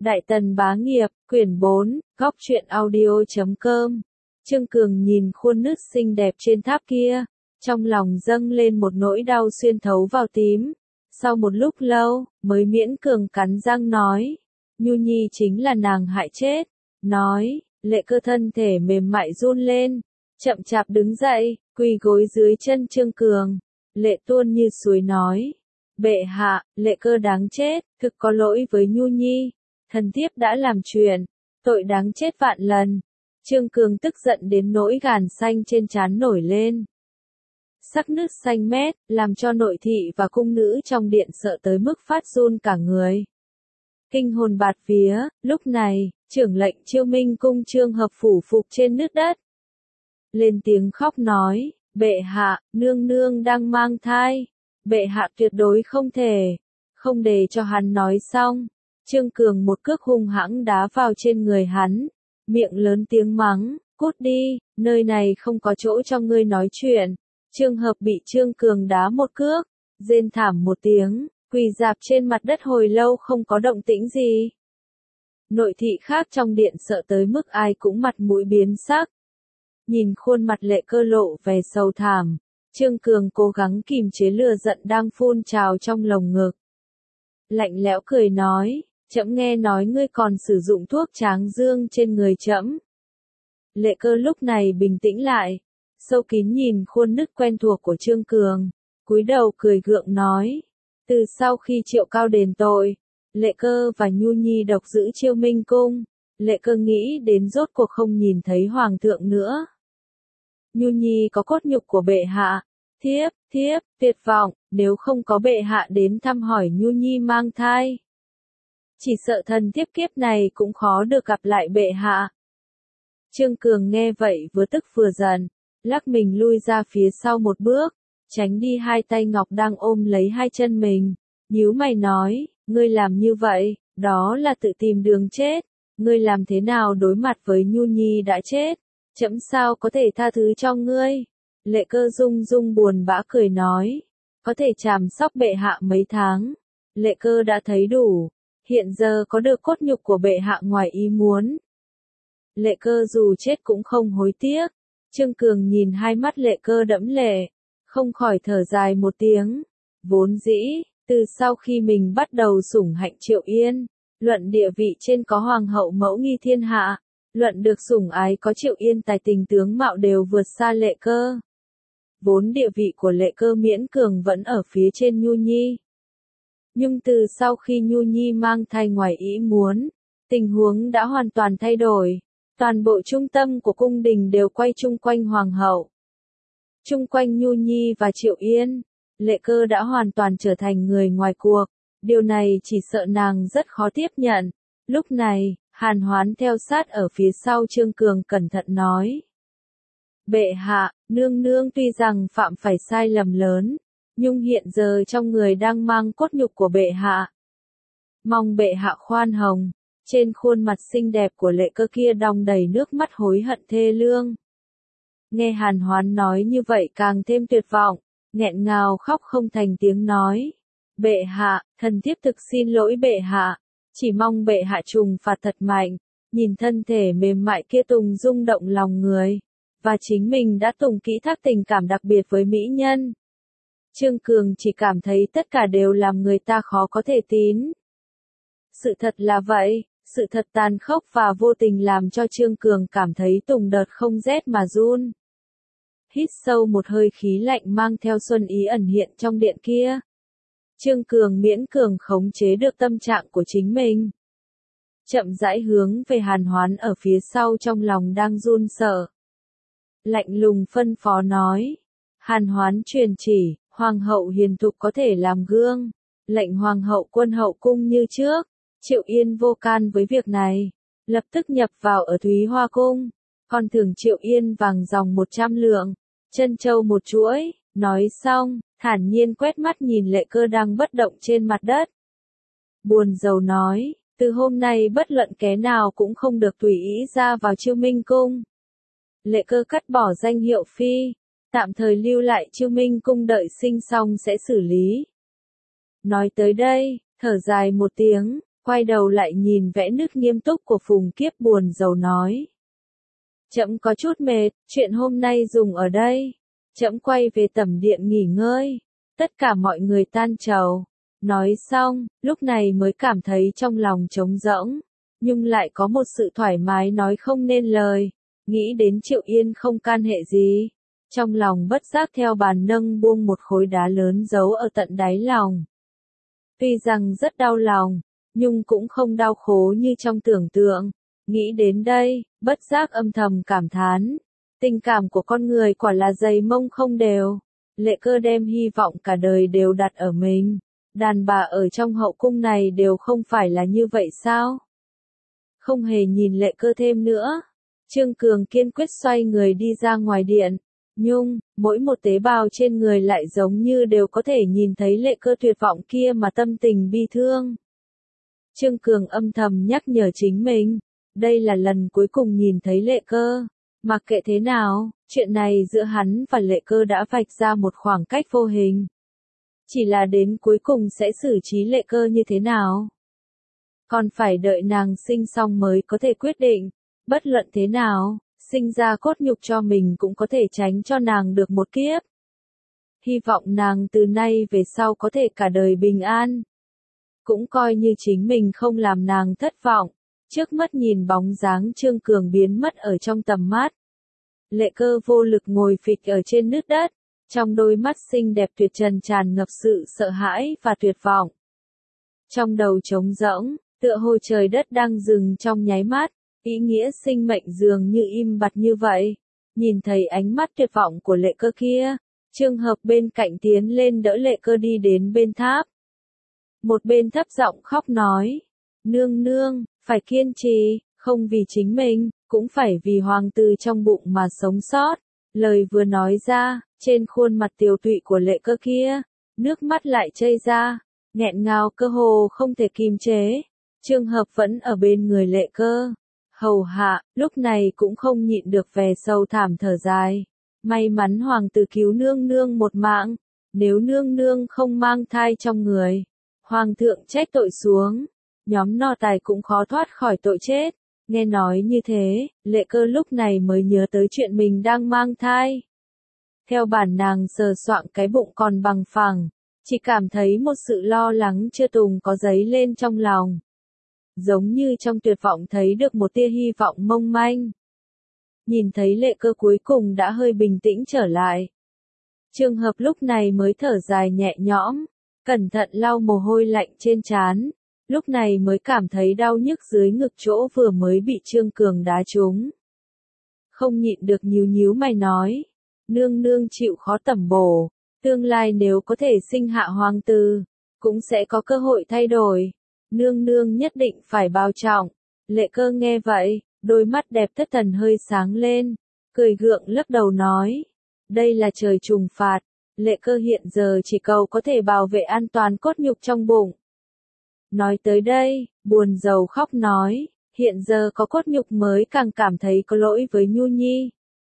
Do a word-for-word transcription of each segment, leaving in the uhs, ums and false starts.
Đại Tần Bá Nghiệp, quyển bốn, góc truyện audio chấm com. Trương Cường nhìn khuôn nứt xinh đẹp trên tháp kia, trong lòng dâng lên một nỗi đau xuyên thấu vào tím. Sau một lúc lâu, mới miễn cường cắn răng nói, Nhu Nhi chính là nàng hại chết. Nói, Lệ Cơ thân thể mềm mại run lên, chậm chạp đứng dậy, quỳ gối dưới chân Trương Cường. Lệ tuôn như suối nói, bệ hạ, Lệ Cơ đáng chết, thực có lỗi với Nhu Nhi. Thần thiếp đã làm chuyện, tội đáng chết vạn lần. Trương Cường tức giận đến nỗi gàn xanh trên trán nổi lên. Sắc nước xanh mét, làm cho nội thị và cung nữ trong điện sợ tới mức phát run cả người. Kinh hồn bạt vía, lúc này, trưởng lệnh Chiêu Minh cung Trương Hợp phủ phục trên nước đất. Lên tiếng khóc nói, bệ hạ, nương nương đang mang thai. Bệ hạ tuyệt đối không thể, không để cho hắn nói xong. Trương Cường một cước hung hãng đá vào trên người hắn, miệng lớn tiếng mắng, cút đi, nơi này không có chỗ cho ngươi nói chuyện. Trương Hợp bị Trương Cường đá một cước, rên thảm một tiếng, quỳ rạp trên mặt đất hồi lâu không có động tĩnh gì. Nội thị khác trong điện sợ tới mức ai cũng mặt mũi biến sắc. Nhìn khuôn mặt Lệ Cơ lộ vẻ sầu thảm, Trương Cường cố gắng kìm chế lửa giận đang phun trào trong lồng ngực. Lạnh lẽo cười nói, trẫm nghe nói ngươi còn sử dụng thuốc tráng dương trên người trẫm. Lệ Cơ lúc này bình tĩnh lại, sâu kín nhìn khuôn nứt quen thuộc của Trương Cường, cúi đầu cười gượng nói, từ sau khi Triệu Cao đền tội, Lệ Cơ và Nhu Nhi độc giữ Chiêu Minh cung, Lệ Cơ nghĩ đến rốt cuộc không nhìn thấy hoàng thượng nữa. Nhu Nhi có cốt nhục của bệ hạ, thiếp, thiếp, tuyệt vọng, nếu không có bệ hạ đến thăm hỏi Nhu Nhi mang thai. Chỉ sợ thần thiếp kiếp này cũng khó được gặp lại bệ hạ. Trương Cường nghe vậy vừa tức vừa giận, lắc mình lui ra phía sau một bước, tránh đi hai tay ngọc đang ôm lấy hai chân mình, nhíu mày nói, ngươi làm như vậy, đó là tự tìm đường chết, ngươi làm thế nào đối mặt với Nhu Nhi đã chết, trẫm sao có thể tha thứ cho ngươi. Lệ Cơ rung rung buồn bã cười nói, có thể chăm sóc bệ hạ mấy tháng, Lệ Cơ đã thấy đủ, hiện giờ có được cốt nhục của bệ hạ ngoài ý muốn. Lệ Cơ dù chết cũng không hối tiếc. Trương Cường nhìn hai mắt Lệ Cơ đẫm lệ, không khỏi thở dài một tiếng. Vốn dĩ, từ sau khi mình bắt đầu sủng hạnh Triệu Yên, luận địa vị trên có hoàng hậu mẫu nghi thiên hạ, luận được sủng ái có Triệu Yên tài tình tướng mạo đều vượt xa Lệ Cơ. Vốn địa vị của Lệ Cơ miễn cường vẫn ở phía trên Nhu Nhi. Nhưng từ sau khi Nhu Nhi mang thai ngoài ý muốn, tình huống đã hoàn toàn thay đổi. Toàn bộ trung tâm của cung đình đều quay chung quanh hoàng hậu. Chung quanh Nhu Nhi và Triệu Yên, Lệ Cơ đã hoàn toàn trở thành người ngoài cuộc. Điều này chỉ sợ nàng rất khó tiếp nhận. Lúc này, Hàn Hoán theo sát ở phía sau Trương Cường cẩn thận nói. Bệ hạ, nương nương tuy rằng phạm phải sai lầm lớn, nhưng hiện giờ trong người đang mang cốt nhục của bệ hạ. Mong bệ hạ khoan hồng. Trên khuôn mặt xinh đẹp của Lệ Cơ kia đong đầy nước mắt hối hận thê lương. Nghe Hàn Hoán nói như vậy càng thêm tuyệt vọng, nghẹn ngào khóc không thành tiếng nói. Bệ hạ, thần thiếp thực xin lỗi bệ hạ, chỉ mong bệ hạ trừng phạt thật mạnh. Nhìn thân thể mềm mại kia tùng rung động lòng người, và chính mình đã tùng kỹ thác tình cảm đặc biệt với mỹ nhân. Trương Cường chỉ cảm thấy tất cả đều làm người ta khó có thể tín. Sự thật là vậy. Sự thật tàn khốc và vô tình làm cho Trương Cường cảm thấy từng đợt không rét mà run. Hít sâu một hơi khí lạnh mang theo xuân ý ẩn hiện trong điện kia. Trương Cường miễn cường khống chế được tâm trạng của chính mình. Chậm rãi hướng về Hàn Hoán ở phía sau trong lòng đang run sợ. Lạnh lùng phân phó nói. Hàn Hoán truyền chỉ, Hoàng hậu hiền thục có thể làm gương. Lệnh Hoàng hậu quân hậu cung như trước. Triệu Yên vô can với việc này, lập tức nhập vào ở Thúy Hoa cung, còn thưởng Triệu Yên vàng dòng một trăm lượng, chân châu một chuỗi, nói xong, thản nhiên quét mắt nhìn Lệ Cơ đang bất động trên mặt đất. Buồn rầu nói, từ hôm nay bất luận kẻ nào cũng không được tùy ý ra vào Chiêu Minh cung. Lệ Cơ cắt bỏ danh hiệu phi, tạm thời lưu lại Chiêu Minh cung đợi sinh xong sẽ xử lý. Nói tới đây, thở dài một tiếng. Quay đầu lại nhìn vẻ nước nghiêm túc của Phùng Kiếp buồn rầu nói. Trẫm có chút mệt, chuyện hôm nay dùng ở đây. Trẫm quay về tẩm điện nghỉ ngơi. Tất cả mọi người tan trầu. Nói xong, lúc này mới cảm thấy trong lòng trống rỗng. Nhưng lại có một sự thoải mái nói không nên lời. Nghĩ đến Triệu Yên không can hệ gì. Trong lòng bất giác theo bàn nâng buông một khối đá lớn giấu ở tận đáy lòng. Tuy rằng rất đau lòng, nhưng cũng không đau khổ như trong tưởng tượng. Nghĩ đến đây, bất giác âm thầm cảm thán. Tình cảm của con người quả là dày mông không đều. Lệ Cơ đem hy vọng cả đời đều đặt ở mình. Đàn bà ở trong hậu cung này đều không phải là như vậy sao? Không hề nhìn Lệ Cơ thêm nữa. Trương Cường kiên quyết xoay người đi ra ngoài điện. Nhưng, mỗi một tế bào trên người lại giống như đều có thể nhìn thấy Lệ Cơ tuyệt vọng kia mà tâm tình bi thương. Trương Cường âm thầm nhắc nhở chính mình. Đây là lần cuối cùng nhìn thấy Lệ Cơ. Mặc kệ thế nào, chuyện này giữa hắn và Lệ Cơ đã vạch ra một khoảng cách vô hình. Chỉ là đến cuối cùng sẽ xử trí Lệ Cơ như thế nào? Còn phải đợi nàng sinh xong mới có thể quyết định. Bất luận thế nào, sinh ra cốt nhục cho mình cũng có thể tránh cho nàng được một kiếp. Hy vọng nàng từ nay về sau có thể cả đời bình an. Cũng coi như chính mình không làm nàng thất vọng. Trước mắt nhìn bóng dáng Trương Cường biến mất ở trong tầm mắt. Lệ Cơ vô lực ngồi phịch ở trên nước đất. Trong đôi mắt xinh đẹp tuyệt trần tràn ngập sự sợ hãi và tuyệt vọng. Trong đầu trống rỗng, tựa hồ trời đất đang dừng trong nháy mắt. Ý nghĩa sinh mệnh dường như im bặt như vậy. Nhìn thấy ánh mắt tuyệt vọng của Lệ Cơ kia, Trương Hợp bên cạnh tiến lên đỡ Lệ Cơ đi đến bên tháp. Một bên thấp giọng khóc nói, nương nương, phải kiên trì, không vì chính mình, cũng phải vì hoàng tử trong bụng mà sống sót. Lời vừa nói ra, trên khuôn mặt tiều tụy của Lệ Cơ kia, nước mắt lại chảy ra, nghẹn ngào cơ hồ không thể kìm chế. Trương Hợp vẫn ở bên người Lệ Cơ. Hầu hạ, lúc này cũng không nhịn được vẻ sâu thảm thở dài. May mắn hoàng tử cứu nương nương một mạng, nếu nương nương không mang thai trong người, hoàng thượng trách tội xuống, nhóm nô tài cũng khó thoát khỏi tội chết. Nghe nói như thế, Lệ Cơ lúc này mới nhớ tới chuyện mình đang mang thai. Theo bản nàng sờ soạng cái bụng còn bằng phẳng, chỉ cảm thấy một sự lo lắng chưa từng có dấy lên trong lòng. Giống như trong tuyệt vọng thấy được một tia hy vọng mong manh. Nhìn thấy Lệ Cơ cuối cùng đã hơi bình tĩnh trở lại. Trương Hợp lúc này mới thở dài nhẹ nhõm, cẩn thận lau mồ hôi lạnh trên trán, lúc này mới cảm thấy đau nhức dưới ngực chỗ vừa mới bị Trương Cường đá trúng. Không nhịn được nhíu nhíu mày nói, nương nương chịu khó tẩm bổ, tương lai nếu có thể sinh hạ hoàng tử, cũng sẽ có cơ hội thay đổi. Nương nương nhất định phải bao trọng. Lệ Cơ nghe vậy, đôi mắt đẹp thất thần hơi sáng lên, cười gượng lắc đầu nói, đây là trời trùng phạt. Lệ Cơ hiện giờ chỉ cầu có thể bảo vệ an toàn cốt nhục trong bụng. Nói tới đây, buồn rầu khóc nói, hiện giờ có cốt nhục mới càng cảm thấy có lỗi với Nhu Nhi.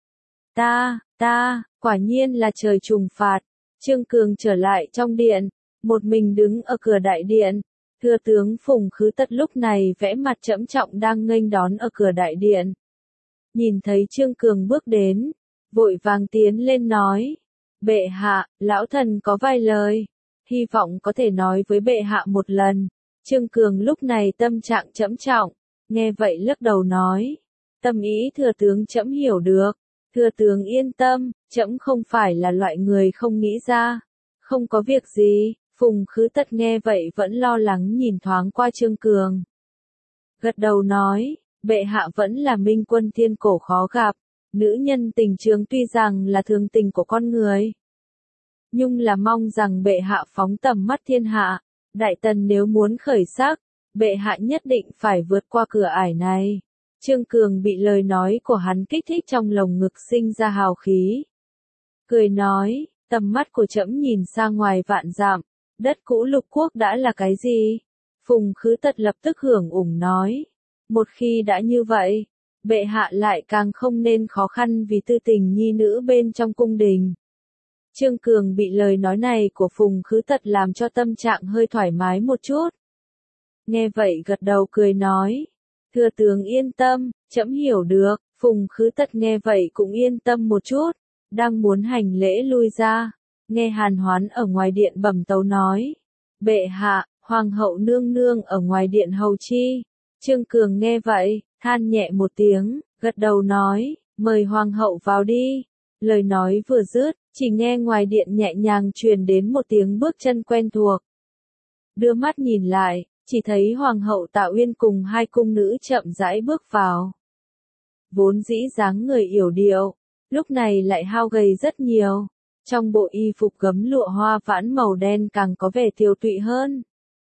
Ta, ta, quả nhiên là trời trùng phạt. Trương Cường trở lại trong điện, một mình đứng ở cửa đại điện. Thừa tướng Phùng Khứ Tật lúc này vẽ mặt trẫm trọng đang nghênh đón ở cửa đại điện. Nhìn thấy Trương Cường bước đến, vội vàng tiến lên nói, bệ hạ, lão thần có vài lời, hy vọng có thể nói với bệ hạ một lần. Trương Cường lúc này tâm trạng trẫm trọng, nghe vậy lắc đầu nói, tâm ý thừa tướng trẫm hiểu được, thừa tướng yên tâm, trẫm không phải là loại người không nghĩ ra, không có việc gì. Phùng Khứ Tật nghe vậy vẫn lo lắng nhìn thoáng qua Trương Cường. Gật đầu nói, bệ hạ vẫn là minh quân thiên cổ khó gặp, nữ nhân tình trường tuy rằng là thường tình của con người. Nhưng là mong rằng bệ hạ phóng tầm mắt thiên hạ, đại tần nếu muốn khởi sắc, bệ hạ nhất định phải vượt qua cửa ải này. Trương Cường bị lời nói của hắn kích thích trong lồng ngực sinh ra hào khí. Cười nói, tầm mắt của trẫm nhìn sang ngoài vạn dặm. Đất cũ lục quốc đã là cái gì? Phùng Khứ Tật lập tức hưởng ủng nói. Một khi đã như vậy, bệ hạ lại càng không nên khó khăn vì tư tình nhi nữ bên trong cung đình. Trương Cường bị lời nói này của Phùng Khứ Tật làm cho tâm trạng hơi thoải mái một chút. nghe vậy gật đầu cười nói. Thừa tướng yên tâm, trẫm hiểu được. Phùng Khứ Tật nghe vậy cũng yên tâm một chút, đang muốn hành lễ lui ra, nghe Hàn Hoán ở ngoài điện bẩm tấu nói. Bệ hạ, hoàng hậu nương nương ở ngoài điện hầu chi. Trương Cường nghe vậy, than nhẹ một tiếng, gật đầu nói, mời hoàng hậu vào đi. Lời nói vừa dứt, chỉ nghe ngoài điện nhẹ nhàng truyền đến một tiếng bước chân quen thuộc. Đưa mắt nhìn lại, chỉ thấy hoàng hậu Tạ Uyên cùng hai cung nữ chậm rãi bước vào. Vốn dĩ dáng người yểu điệu, lúc này lại hao gầy rất nhiều. Trong bộ y phục gấm lụa hoa vãn màu đen càng có vẻ tiều tụy hơn.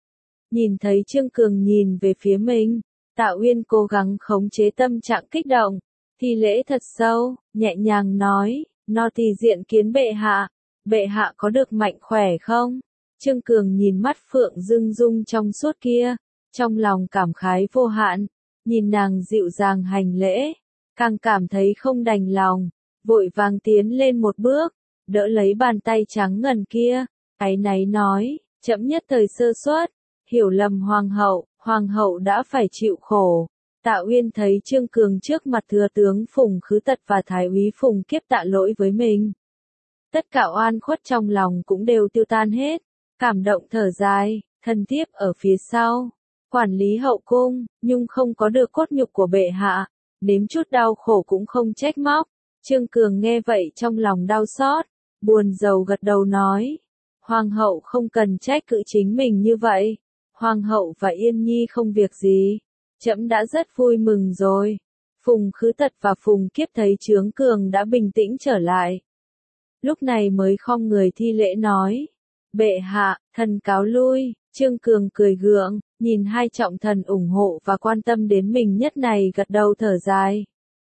Nhìn thấy Trương Cường nhìn về phía mình, Tạ Uyên cố gắng khống chế tâm trạng kích động, thi lễ thật sâu, nhẹ nhàng nói, nô tỳ diện kiến bệ hạ, bệ hạ có được mạnh khỏe không? Trương Cường nhìn mắt Phượng Dưng Dung trong suốt kia, trong lòng cảm khái vô hạn, nhìn nàng dịu dàng hành lễ, càng cảm thấy không đành lòng, vội vàng tiến lên một bước, đỡ lấy bàn tay trắng ngần kia, áy náy nói, chậm nhất thời sơ suất, hiểu lầm hoàng hậu, hoàng hậu đã phải chịu khổ. Tạ Uyên thấy Trương Cường trước mặt thừa tướng Phùng Khứ Tật và Thái úy Phùng Kiếp tạ lỗi với mình. Tất cả oan khuất trong lòng cũng đều tiêu tan hết, cảm động thở dài, thân tiếp ở phía sau, quản lý hậu cung, nhưng không có được cốt nhục của bệ hạ, nếm chút đau khổ cũng không trách móc. Trương Cường nghe vậy trong lòng đau xót, buồn rầu gật đầu nói, hoàng hậu không cần trách cứ chính mình như vậy, hoàng hậu và Yên Nhi không việc gì, trẫm đã rất vui mừng rồi. Phùng Khứ Tật và Phùng Kiếp thấy Trương Cường đã bình tĩnh trở lại, lúc này mới khom người thi lễ nói, bệ hạ, thần cáo lui. Trương Cường cười gượng, nhìn hai trọng thần ủng hộ và quan tâm đến mình nhất này gật đầu thở dài.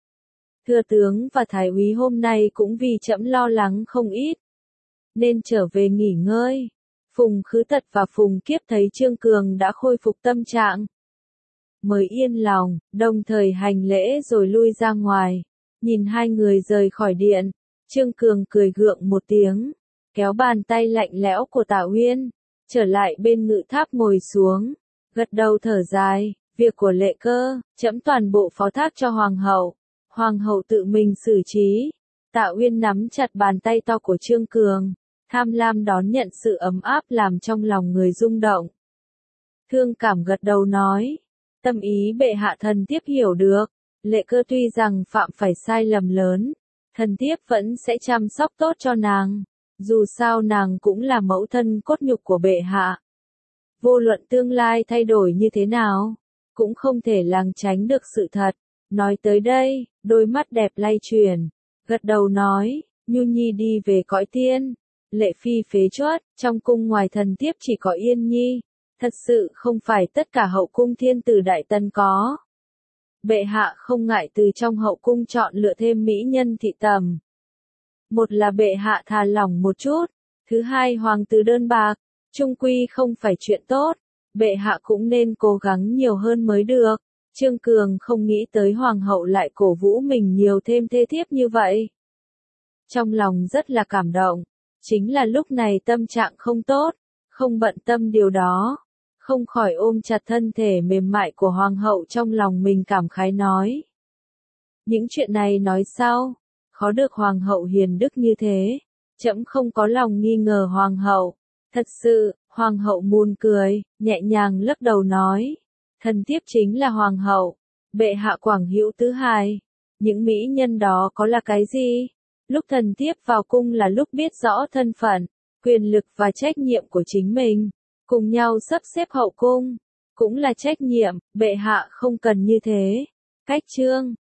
Thừa tướng và Thái úy hôm nay cũng vì trẫm lo lắng không ít, nên trở về nghỉ ngơi. Phùng Khứ Tật và Phùng Kiếp thấy Trương Cường đã khôi phục tâm trạng, mới yên lòng, đồng thời hành lễ rồi lui ra ngoài. Nhìn hai người rời khỏi điện, Trương Cường cười gượng một tiếng, kéo bàn tay lạnh lẽo của Tạ Uyên, trở lại bên ngự tháp ngồi xuống, gật đầu thở dài, việc của Lệ Cơ, trẫm toàn bộ phó thác cho hoàng hậu, hoàng hậu tự mình xử trí. Tạ Uyên nắm chặt bàn tay to của Trương Cường, tham lam đón nhận sự ấm áp làm trong lòng người rung động. Thương cảm gật đầu nói, tâm ý bệ hạ thần tiếp hiểu được, Lệ Cơ tuy rằng phạm phải sai lầm lớn, thần tiếp vẫn sẽ chăm sóc tốt cho nàng, dù sao nàng cũng là mẫu thân cốt nhục của bệ hạ. Vô luận tương lai thay đổi như thế nào, cũng không thể lảng tránh được sự thật. Nói tới đây, đôi mắt đẹp lay chuyển, gật đầu nói, Nhu Nhi đi về cõi tiên, Lệ Phi phế truất, trong cung ngoài thần tiếp chỉ có Yên Nhi, thật sự không phải tất cả hậu cung thiên tử đại tân có. Bệ hạ không ngại từ trong hậu cung chọn lựa thêm mỹ nhân thị tầm. Một là bệ hạ thả lỏng một chút, thứ hai hoàng tử đơn bạc, chung quy không phải chuyện tốt, bệ hạ cũng nên cố gắng nhiều hơn mới được. Trương Cường không nghĩ tới hoàng hậu lại cổ vũ mình nhiều thêm thê thiếp như vậy. Trong lòng rất là cảm động, chính là lúc này tâm trạng không tốt, không bận tâm điều đó, không khỏi ôm chặt thân thể mềm mại của hoàng hậu trong lòng mình cảm khái nói. Những chuyện này nói sau, khó được hoàng hậu hiền đức như thế, trẫm không có lòng nghi ngờ hoàng hậu. Thật sự, hoàng hậu buồn cười, nhẹ nhàng lắc đầu nói, thần tiếp chính là hoàng hậu, bệ hạ quảng hữu thứ hai, những mỹ nhân đó có là cái gì? Lúc thần tiếp vào cung là lúc biết rõ thân phận, quyền lực và trách nhiệm của chính mình, cùng nhau sắp xếp hậu cung, cũng là trách nhiệm, bệ hạ không cần như thế. Cách chương